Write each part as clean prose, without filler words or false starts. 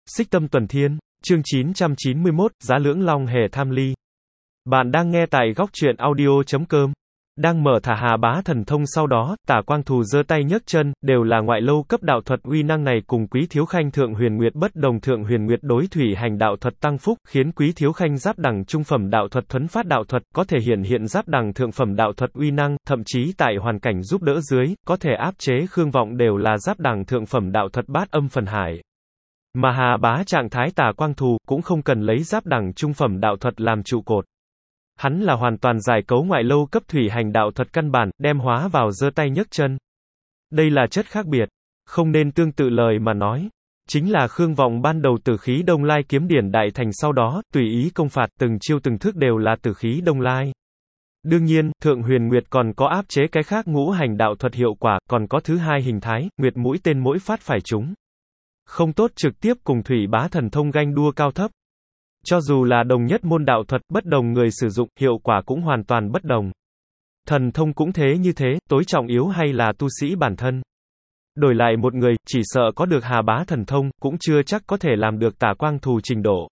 Xích Tâm Tuần Thiên, chương 991, Giá Lưỡng Long Hề Tham Ly. Bạn đang nghe tại góc truyện audio.com. Đang mở thả Hà Bá thần thông sau đó, Tả Quang Thù giơ tay nhấc chân, đều là ngoại lâu cấp đạo thuật uy năng này cùng Quý Thiếu Khanh Thượng Huyền Nguyệt bất đồng. Thượng Huyền Nguyệt đối thủy hành đạo thuật tăng phúc, khiến Quý Thiếu Khanh giáp đẳng trung phẩm đạo thuật thuấn phát đạo thuật, có thể hiện giáp đẳng thượng phẩm đạo thuật uy năng, thậm chí tại hoàn cảnh giúp đỡ dưới, có thể áp chế Khương Vọng đều là giáp đẳng thượng phẩm đạo thuật bát âm phần hải. Mà Hà Bá trạng thái Tả Quang Thù, cũng không cần lấy giáp đẳng trung phẩm đạo thuật làm trụ cột. Hắn là hoàn toàn giải cấu ngoại lâu cấp thủy hành đạo thuật căn bản, đem hóa vào giơ tay nhấc chân. Đây là chất khác biệt. Không nên tương tự lời mà nói. Chính là Khương Vọng ban đầu tử khí Đông Lai kiếm điển đại thành sau đó, tùy ý công phạt từng chiêu từng thức đều là tử khí Đông Lai. Đương nhiên, Thượng Huyền Nguyệt còn có áp chế cái khác ngũ hành đạo thuật hiệu quả, còn có thứ hai hình thái, Nguyệt mũi tên mỗi phát phải trúng. Không tốt trực tiếp cùng Thủy Bá thần thông ganh đua cao thấp. Cho dù là đồng nhất môn đạo thuật, bất đồng người sử dụng, hiệu quả cũng hoàn toàn bất đồng. Thần thông cũng thế như thế, tối trọng yếu hay là tu sĩ bản thân. Đổi lại một người, chỉ sợ có được Hà Bá thần thông, cũng chưa chắc có thể làm được Tả Quang Thù trình độ.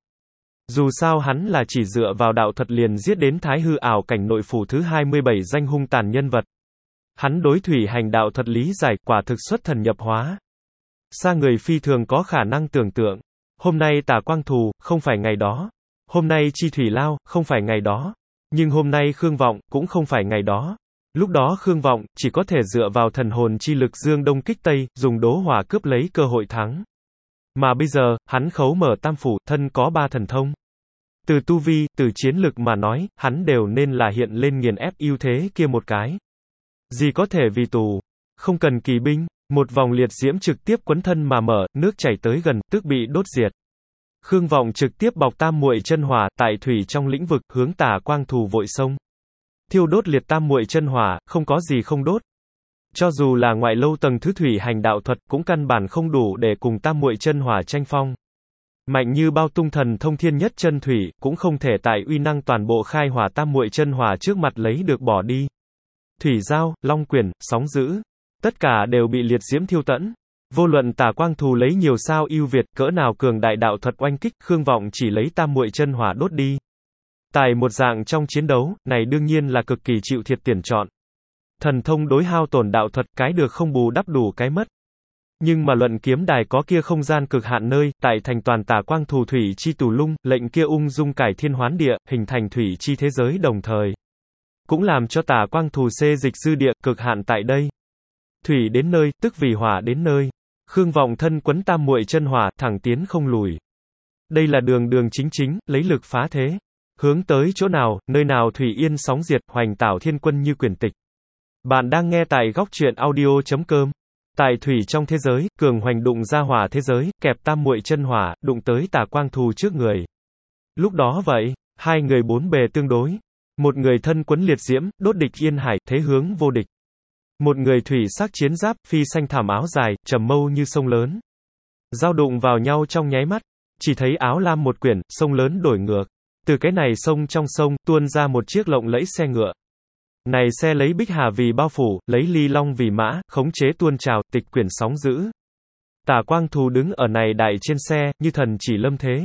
Dù sao hắn là chỉ dựa vào đạo thuật liền giết đến Thái Hư ảo cảnh nội phủ thứ 27 danh hung tàn nhân vật. Hắn đối thủy hành đạo thuật lý giải, quả thực xuất thần nhập hóa. Xa người phi thường có khả năng tưởng tượng. Hôm nay Tả Quang Thù, không phải ngày đó. Hôm nay Chi Thủy Lao, không phải ngày đó. Nhưng hôm nay Khương Vọng, cũng không phải ngày đó. Lúc đó Khương Vọng, chỉ có thể dựa vào thần hồn chi lực dương đông kích tây, dùng đố hỏa cướp lấy cơ hội thắng. Mà bây giờ, hắn khấu mở tam phủ, thân có ba thần thông. Từ tu vi, từ chiến lực mà nói, hắn đều nên là hiện lên nghiền ép ưu thế kia một cái. Gì có thể vì tù, không cần kỳ binh. Một vòng liệt diễm trực tiếp quấn thân mà mở, nước chảy tới gần, tức bị đốt diệt. Khương Vọng trực tiếp bọc tam muội chân hỏa, tại thủy trong lĩnh vực, hướng Tả Quang Thù vội xông. Thiêu đốt liệt tam muội chân hỏa, không có gì không đốt. Cho dù là ngoại lâu tầng thứ thủy hành đạo thuật, cũng căn bản không đủ để cùng tam muội chân hỏa tranh phong. Mạnh như bao tung thần thông thiên nhất chân thủy, cũng không thể tại uy năng toàn bộ khai hỏa tam muội chân hỏa trước mặt lấy được bỏ đi. Thủy giao, long quyển, sóng dữ. Tất cả đều bị liệt diễm thiêu tẫn. Vô luận Tả Quang Thù lấy nhiều sao ưu việt, cỡ nào cường đại đạo thuật oanh kích, Khương Vọng chỉ lấy tam muội chân hỏa đốt đi. Tại một dạng trong chiến đấu, này đương nhiên là cực kỳ chịu thiệt tiền chọn. Thần thông đối hao tổn đạo thuật, cái được không bù đắp đủ cái mất. Nhưng mà luận kiếm đài có kia không gian cực hạn nơi, tại thành toàn Tả Quang Thù thủy chi tù lung, lệnh kia ung dung cải thiên hoán địa, hình thành thủy chi thế giới đồng thời. Cũng làm cho Tả Quang Thù xê dịch dư địa, cực hạn tại đây. Thủy đến nơi, tức vì hỏa đến nơi. Khương Vọng thân quấn tam muội chân hỏa, thẳng tiến không lùi. Đây là đường đường chính chính, lấy lực phá thế. Hướng tới chỗ nào, nơi nào thủy yên sóng diệt, hoành tảo thiên quân như quyển tịch. Bạn đang nghe tại góc truyện audio.com. Tại thủy trong thế giới, cường hoành đụng ra hỏa thế giới, kẹp tam muội chân hỏa, đụng tới Tả Quang Thù trước người. Lúc đó vậy, hai người bốn bề tương đối. Một người thân quấn liệt diễm, đốt địch yên hải, thế hướng vô địch. Một người thủy sắc chiến giáp, phi xanh thảm áo dài, trầm mâu như sông lớn. Giao đụng vào nhau trong nháy mắt. Chỉ thấy áo lam một quyển, sông lớn đổi ngược. Từ cái này sông trong sông, tuôn ra một chiếc lộng lẫy xe ngựa. Này xe lấy bích hà vì bao phủ, lấy ly long vì mã, khống chế tuôn trào, tịch quyển sóng dữ. Tả Quang Thù đứng ở này đại trên xe, như thần chỉ lâm thế.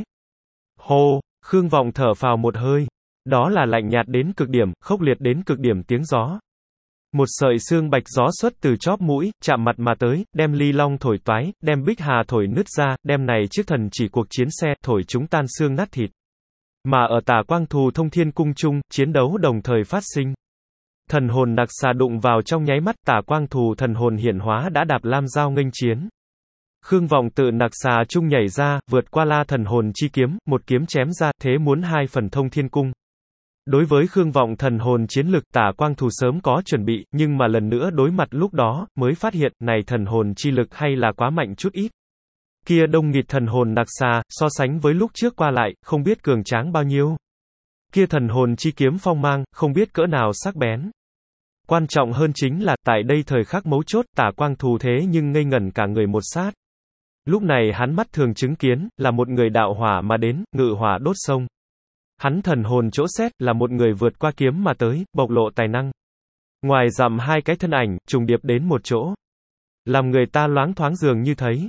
Hô, Khương Vọng thở phào một hơi. Đó là lạnh nhạt đến cực điểm, khốc liệt đến cực điểm tiếng gió. Một sợi xương bạch gió xuất từ chóp mũi, chạm mặt mà tới, đem ly long thổi toái, đem bích hà thổi nứt ra, đem này chiếc thần chỉ cuộc chiến xe, thổi chúng tan xương nát thịt. Mà ở Tả Quang Thù thông thiên cung chung, chiến đấu đồng thời phát sinh. Thần hồn nặc xà đụng vào trong nháy mắt, Tả Quang Thù thần hồn hiển hóa đã đạp lam dao nghênh chiến. Khương Vọng tự nặc xà chung nhảy ra, vượt qua la thần hồn chi kiếm, một kiếm chém ra, thế muốn hai phần thông thiên cung. Đối với Khương Vọng thần hồn chiến lực, Tả Quang Thù sớm có chuẩn bị, nhưng mà lần nữa đối mặt lúc đó, mới phát hiện, này thần hồn chi lực hay là quá mạnh chút ít. Kia đông nghịt thần hồn nặc xà, so sánh với lúc trước qua lại, không biết cường tráng bao nhiêu. Kia thần hồn chi kiếm phong mang, không biết cỡ nào sắc bén. Quan trọng hơn chính là, tại đây thời khắc mấu chốt, Tả Quang Thù thế nhưng ngây ngẩn cả người một sát. Lúc này hắn mắt thường chứng kiến, là một người đạo hỏa mà đến, ngự hỏa đốt sông. Hắn thần hồn chỗ xét, là một người vượt qua kiếm mà tới, bộc lộ tài năng. Ngoài dặm hai cái thân ảnh, trùng điệp đến một chỗ. Làm người ta loáng thoáng dường như thấy.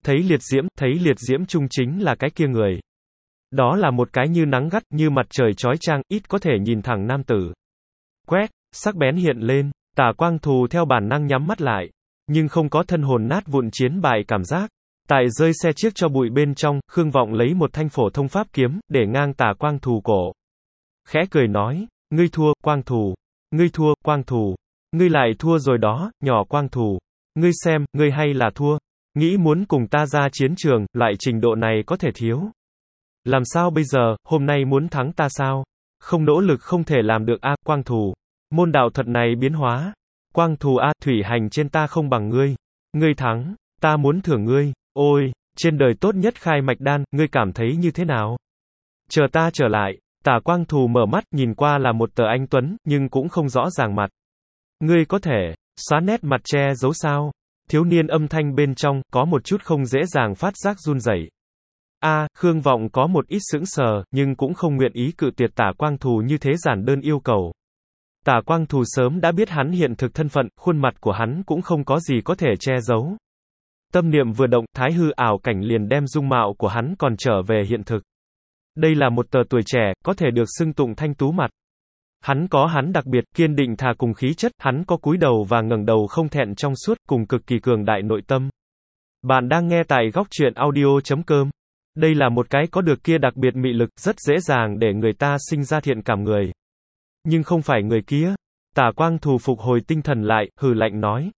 thấy liệt diễm chung chính là cái kia người. Đó là một cái như nắng gắt, như mặt trời chói chang, ít có thể nhìn thẳng nam tử. Quét, sắc bén hiện lên, Tả Quang Thù theo bản năng nhắm mắt lại, nhưng không có thân hồn nát vụn chiến bại cảm giác. Tại rơi xe chiếc cho bụi bên trong, Khương Vọng lấy một thanh phổ thông pháp kiếm, để ngang Tả Quang Thù cổ. Khẽ cười nói, ngươi thua, Quang Thù. Ngươi thua, Quang Thù. Ngươi lại thua rồi đó, nhỏ Quang Thù. Ngươi xem, ngươi hay là thua. Nghĩ muốn cùng ta ra chiến trường, loại trình độ này có thể thiếu. Làm sao bây giờ, hôm nay muốn thắng ta sao? Không nỗ lực không thể làm được a, Quang Thù. Môn đạo thuật này biến hóa. Quang Thù a, thủy hành trên ta không bằng ngươi. Ngươi thắng, ta muốn thưởng ngươi. Ôi, trên đời tốt nhất khai mạch đan, ngươi cảm thấy như thế nào? Chờ ta trở lại. Tả Quang Thù mở mắt, nhìn qua là một tờ anh tuấn, nhưng cũng không rõ ràng mặt. Ngươi có thể xóa nét mặt che giấu sao? Thiếu niên âm thanh bên trong, có một chút không dễ dàng phát giác run rẩy. Khương Vọng có một ít sững sờ, nhưng cũng không nguyện ý cự tuyệt Tả Quang Thù như thế giản đơn yêu cầu. Tả Quang Thù sớm đã biết hắn hiện thực thân phận, khuôn mặt của hắn cũng không có gì có thể che giấu. Tâm niệm vừa động, thái hư ảo cảnh liền đem dung mạo của hắn còn trở về hiện thực. Đây là một tờ tuổi trẻ, có thể được xưng tụng thanh tú mặt. Hắn có hắn đặc biệt, kiên định thà cùng khí chất, hắn có cúi đầu và ngẩng đầu không thẹn trong suốt, cùng cực kỳ cường đại nội tâm. Bạn đang nghe tại góc truyện audio.com. Đây là một cái có được kia đặc biệt mị lực, rất dễ dàng để người ta sinh ra thiện cảm người. Nhưng không phải người kia. Tả Quang Thù phục hồi tinh thần lại, hừ lạnh nói.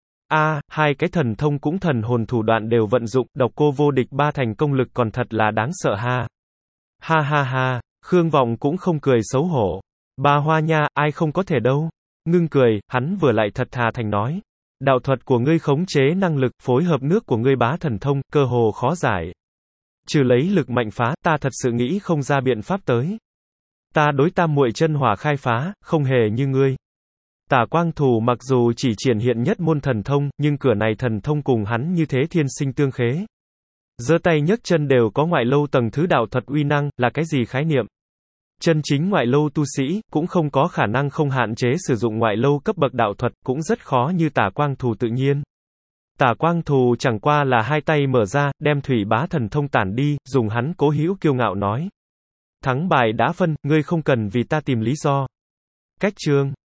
Hai cái thần thông cũng thần hồn thủ đoạn đều vận dụng, độc cô vô địch ba thành công lực còn thật là đáng sợ ha. Ha ha ha, Khương Vọng cũng không cười xấu hổ. Bà Hoa nha, ai không có thể đâu. Ngưng cười, hắn vừa lại thật thà thành nói. Đạo thuật của ngươi khống chế năng lực, phối hợp nước của ngươi bá thần thông, cơ hồ khó giải. Trừ lấy lực mạnh phá, ta thật sự nghĩ không ra biện pháp tới. Ta đối tam muội chân hỏa khai phá, không hề như ngươi. Tả Quang Thù mặc dù chỉ triển hiện nhất môn thần thông, nhưng cửa này thần thông cùng hắn như thế thiên sinh tương khế. Giơ tay nhấc chân đều có ngoại lâu tầng thứ đạo thuật uy năng, là cái gì khái niệm? Chân chính ngoại lâu tu sĩ, cũng không có khả năng không hạn chế sử dụng ngoại lâu cấp bậc đạo thuật, cũng rất khó như Tả Quang Thù tự nhiên. Tả Quang Thù chẳng qua là hai tay mở ra, đem thủy bá thần thông tản đi, dùng hắn cố hữu kiêu ngạo nói. Thắng bài đã phân, ngươi không cần vì ta tìm lý do. Cách chương.